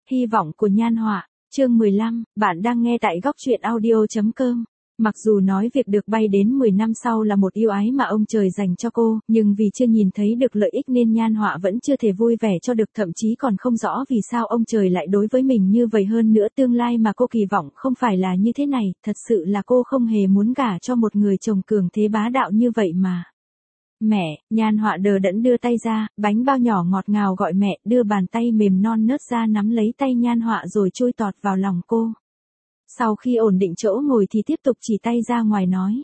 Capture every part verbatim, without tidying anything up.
Hy vọng của Nhan Họa, chương mười lăm, bạn đang nghe tại góc truyện audio chấm com. Mặc dù nói việc được bay đến mười năm sau là một ưu ái mà ông trời dành cho cô, nhưng vì chưa nhìn thấy được lợi ích nên Nhan Họa vẫn chưa thể vui vẻ cho được, thậm chí còn không rõ vì sao ông trời lại đối với mình như vậy. Hơn nữa tương lai mà cô kỳ vọng không phải là như thế này, thật sự là cô không hề muốn gả cho một người chồng cường thế bá đạo như vậy mà. Mẹ, Nhan Họa đờ đẫn đưa tay ra, bánh bao nhỏ ngọt ngào gọi mẹ, đưa bàn tay mềm non nớt ra nắm lấy tay Nhan Họa rồi chui tọt vào lòng cô. Sau khi ổn định chỗ ngồi thì tiếp tục chỉ tay ra ngoài nói.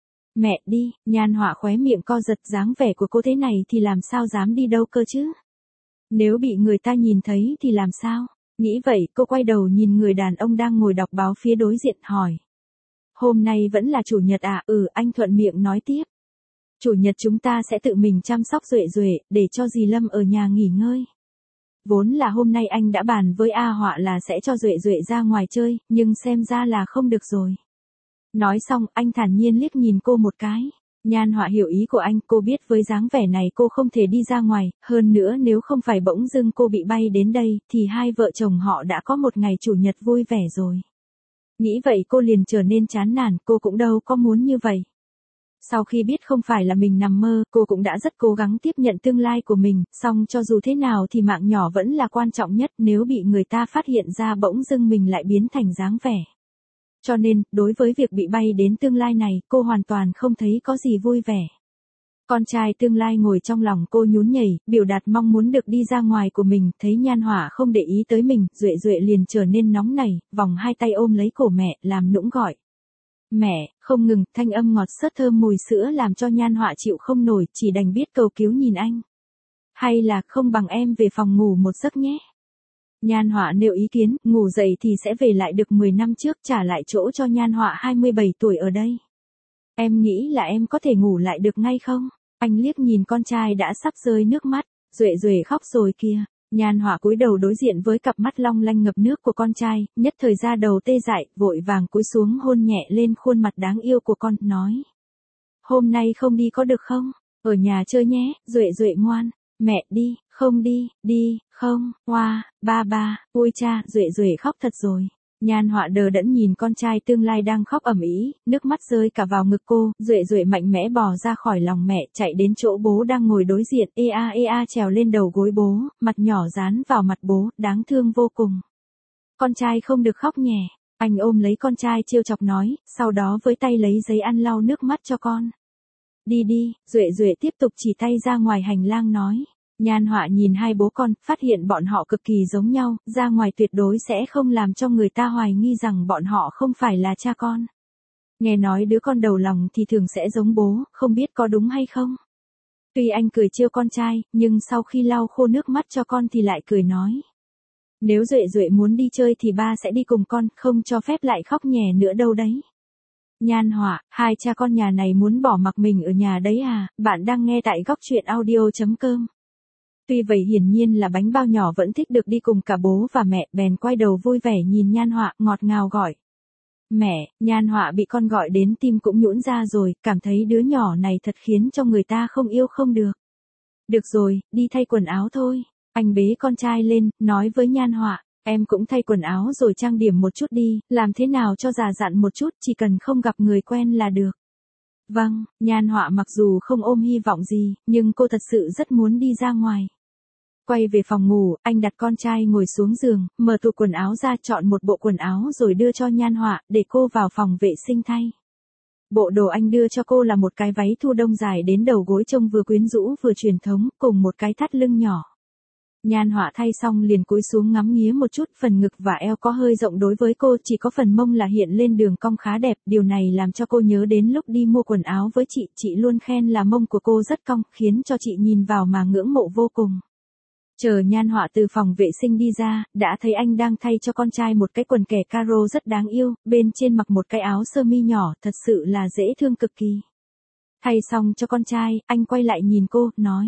Mẹ đi, Nhan Họa khóe miệng co giật, dáng vẻ của cô thế này thì làm sao dám đi đâu cơ chứ? Nếu bị người ta nhìn thấy thì làm sao? Nghĩ vậy cô quay đầu nhìn người đàn ông đang ngồi đọc báo phía đối diện hỏi. Hôm nay vẫn là chủ nhật à? Ừ, anh thuận miệng nói tiếp. Chủ nhật chúng ta sẽ tự mình chăm sóc Duệ Duệ, để cho dì Lâm ở nhà nghỉ ngơi. Vốn là hôm nay anh đã bàn với A Họa là sẽ cho Duệ Duệ ra ngoài chơi, nhưng xem ra là không được rồi. Nói xong, anh thản nhiên liếc nhìn cô một cái. Nhan Họa hiểu ý của anh, cô biết với dáng vẻ này cô không thể đi ra ngoài, hơn nữa nếu không phải bỗng dưng cô bị bay đến đây, thì hai vợ chồng họ đã có một ngày chủ nhật vui vẻ rồi. Nghĩ vậy cô liền trở nên chán nản, cô cũng đâu có muốn như vậy. Sau khi biết không phải là mình nằm mơ, cô cũng đã rất cố gắng tiếp nhận tương lai của mình, song cho dù thế nào thì mạng nhỏ vẫn là quan trọng nhất, nếu bị người ta phát hiện ra bỗng dưng mình lại biến thành dáng vẻ. Cho nên, đối với việc bị bay đến tương lai này, cô hoàn toàn không thấy có gì vui vẻ. Con trai tương lai ngồi trong lòng cô nhún nhảy, biểu đạt mong muốn được đi ra ngoài của mình, thấy Nhan Họa không để ý tới mình, Duệ Duệ liền trở nên nóng nảy, vòng hai tay ôm lấy cổ mẹ, làm nũng gọi. Mẹ, không ngừng, thanh âm ngọt xớt thơm mùi sữa làm cho Nhan Họa chịu không nổi, chỉ đành biết cầu cứu nhìn anh. Hay là không bằng em về phòng ngủ một giấc nhé. Nhan Họa nêu ý kiến, ngủ dậy thì sẽ về lại được mười năm trước, trả lại chỗ cho Nhan Họa hai mươi bảy tuổi ở đây. Em nghĩ là em có thể ngủ lại được ngay không? Anh liếc nhìn con trai đã sắp rơi nước mắt, Duệ Duệ khóc rồi kìa. Nhan Họa cúi đầu đối diện với cặp mắt long lanh ngập nước của con trai, nhất thời ra đầu tê dại, vội vàng cúi xuống hôn nhẹ lên khuôn mặt đáng yêu của con, nói. Hôm nay không đi có được không? Ở nhà chơi nhé, Duệ Duệ ngoan. Mẹ đi, không đi, đi, không, hoa, ba ba, ôi cha, Duệ Duệ khóc thật rồi. Nhan Họa đờ đẫn nhìn con trai tương lai đang khóc ầm ĩ, nước mắt rơi cả vào ngực cô, Duệ Duệ mạnh mẽ bò ra khỏi lòng mẹ, chạy đến chỗ bố đang ngồi đối diện, ê a ê a trèo lên đầu gối bố, mặt nhỏ dán vào mặt bố, đáng thương vô cùng. Con trai không được khóc nhè, anh ôm lấy con trai trêu chọc nói, sau đó với tay lấy giấy ăn lau nước mắt cho con. Đi đi, Duệ Duệ tiếp tục chỉ tay ra ngoài hành lang nói. Nhan Họa nhìn hai bố con, phát hiện bọn họ cực kỳ giống nhau, ra ngoài tuyệt đối sẽ không làm cho người ta hoài nghi rằng bọn họ không phải là cha con. Nghe nói đứa con đầu lòng thì thường sẽ giống bố, không biết có đúng hay không? Tuy anh cười trêu con trai, nhưng sau khi lau khô nước mắt cho con thì lại cười nói. Nếu Duệ Duệ muốn đi chơi thì ba sẽ đi cùng con, không cho phép lại khóc nhè nữa đâu đấy. Nhan Họa, hai cha con nhà này muốn bỏ mặc mình ở nhà đấy à? Bạn đang nghe tại góc truyện audio chấm com. Tuy vậy hiển nhiên là bánh bao nhỏ vẫn thích được đi cùng cả bố và mẹ, bèn quay đầu vui vẻ nhìn Nhan Họa, ngọt ngào gọi. Mẹ, Nhan Họa bị con gọi đến tim cũng nhũn ra rồi, cảm thấy đứa nhỏ này thật khiến cho người ta không yêu không được. Được rồi, đi thay quần áo thôi. Anh bế con trai lên, nói với Nhan Họa, em cũng thay quần áo rồi trang điểm một chút đi, làm thế nào cho già dặn một chút, chỉ cần không gặp người quen là được. Vâng, Nhan Họa mặc dù không ôm hy vọng gì, nhưng cô thật sự rất muốn đi ra ngoài. Quay về phòng ngủ, anh đặt con trai ngồi xuống giường, mở tủ quần áo ra chọn một bộ quần áo rồi đưa cho Nhan Họa, để cô vào phòng vệ sinh thay. Bộ đồ anh đưa cho cô là một cái váy thu đông dài đến đầu gối trông vừa quyến rũ vừa truyền thống, cùng một cái thắt lưng nhỏ. Nhan Họa thay xong liền cúi xuống ngắm nghía một chút, phần ngực và eo có hơi rộng đối với cô, chỉ có phần mông là hiện lên đường cong khá đẹp, điều này làm cho cô nhớ đến lúc đi mua quần áo với chị, chị luôn khen là mông của cô rất cong, khiến cho chị nhìn vào mà ngưỡng mộ vô cùng. Chờ Nhan Họa từ phòng vệ sinh đi ra, đã thấy anh đang thay cho con trai một cái quần kẻ caro rất đáng yêu, bên trên mặc một cái áo sơ mi nhỏ, thật sự là dễ thương cực kỳ. Thay xong cho con trai, anh quay lại nhìn cô, nói.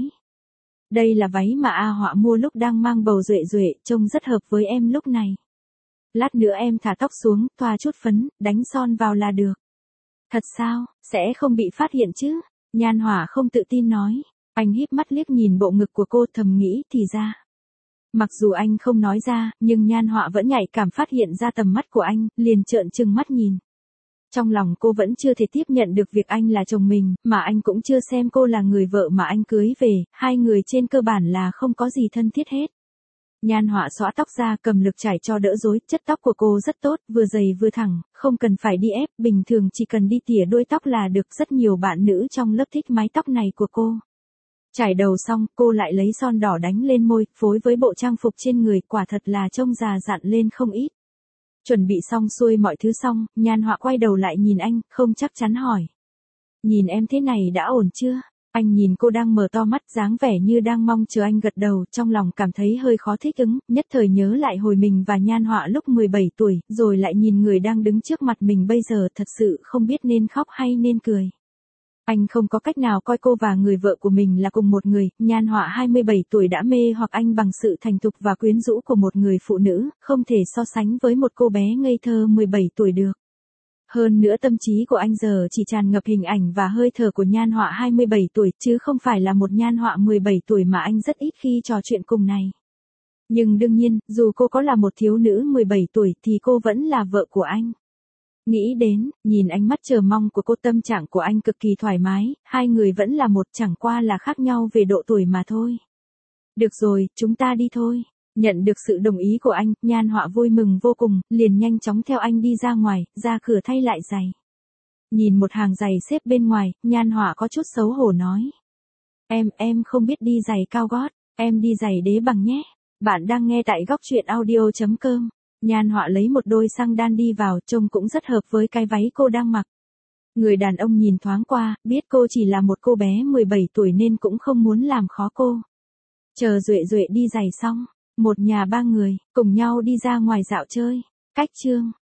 Đây là váy mà A Họa mua lúc đang mang bầu Duệ Duệ, trông rất hợp với em lúc này. Lát nữa em thả tóc xuống, thoa chút phấn, đánh son vào là được. Thật sao, sẽ không bị phát hiện chứ? Nhan Họa không tự tin nói. Anh híp mắt liếc nhìn bộ ngực của cô, thầm nghĩ thì ra. Mặc dù anh không nói ra, nhưng Nhan Họa vẫn nhạy cảm phát hiện ra tầm mắt của anh, liền trợn trừng mắt nhìn. Trong lòng cô vẫn chưa thể tiếp nhận được việc anh là chồng mình, mà anh cũng chưa xem cô là người vợ mà anh cưới về, hai người trên cơ bản là không có gì thân thiết hết. Nhan Họa xõa tóc ra, cầm lược chải cho đỡ rối, chất tóc của cô rất tốt, vừa dày vừa thẳng, không cần phải đi ép, bình thường chỉ cần đi tỉa đuôi tóc là được, rất nhiều bạn nữ trong lớp thích mái tóc này của cô. Chải đầu xong, cô lại lấy son đỏ đánh lên môi, phối với bộ trang phục trên người, quả thật là trông già dặn lên không ít. Chuẩn bị xong xuôi mọi thứ xong, Nhan Họa quay đầu lại nhìn anh, không chắc chắn hỏi. Nhìn em thế này đã ổn chưa? Anh nhìn cô đang mở to mắt, dáng vẻ như đang mong chờ anh gật đầu, trong lòng cảm thấy hơi khó thích ứng, nhất thời nhớ lại hồi mình và Nhan Họa lúc mười bảy tuổi, rồi lại nhìn người đang đứng trước mặt mình bây giờ, thật sự không biết nên khóc hay nên cười. Anh không có cách nào coi cô và người vợ của mình là cùng một người, Nhan Họa hai mươi bảy tuổi đã mê hoặc anh bằng sự thành thục và quyến rũ của một người phụ nữ, không thể so sánh với một cô bé ngây thơ mười bảy tuổi được. Hơn nữa tâm trí của anh giờ chỉ tràn ngập hình ảnh và hơi thở của Nhan Họa hai mươi bảy tuổi, chứ không phải là một Nhan Họa mười bảy tuổi mà anh rất ít khi trò chuyện cùng này. Nhưng đương nhiên, dù cô có là một thiếu nữ mười bảy tuổi thì cô vẫn là vợ của anh. Nghĩ đến, nhìn ánh mắt chờ mong của cô, tâm trạng của anh cực kỳ thoải mái, hai người vẫn là một, chẳng qua là khác nhau về độ tuổi mà thôi. Được rồi, chúng ta đi thôi. Nhận được sự đồng ý của anh, Nhan Họa vui mừng vô cùng, liền nhanh chóng theo anh đi ra ngoài, ra cửa thay lại giày. Nhìn một hàng giày xếp bên ngoài, Nhan Họa có chút xấu hổ nói. Em, em không biết đi giày cao gót, em đi giày đế bằng nhé. Bạn đang nghe tại góc truyện audio chấm com. Nhan Họa lấy một đôi xăng đan đi vào, trông cũng rất hợp với cái váy cô đang mặc. Người đàn ông nhìn thoáng qua, biết cô chỉ là một cô bé mười bảy tuổi nên cũng không muốn làm khó cô. Chờ Duệ Duệ đi giày xong, một nhà ba người, cùng nhau đi ra ngoài dạo chơi. Cách chương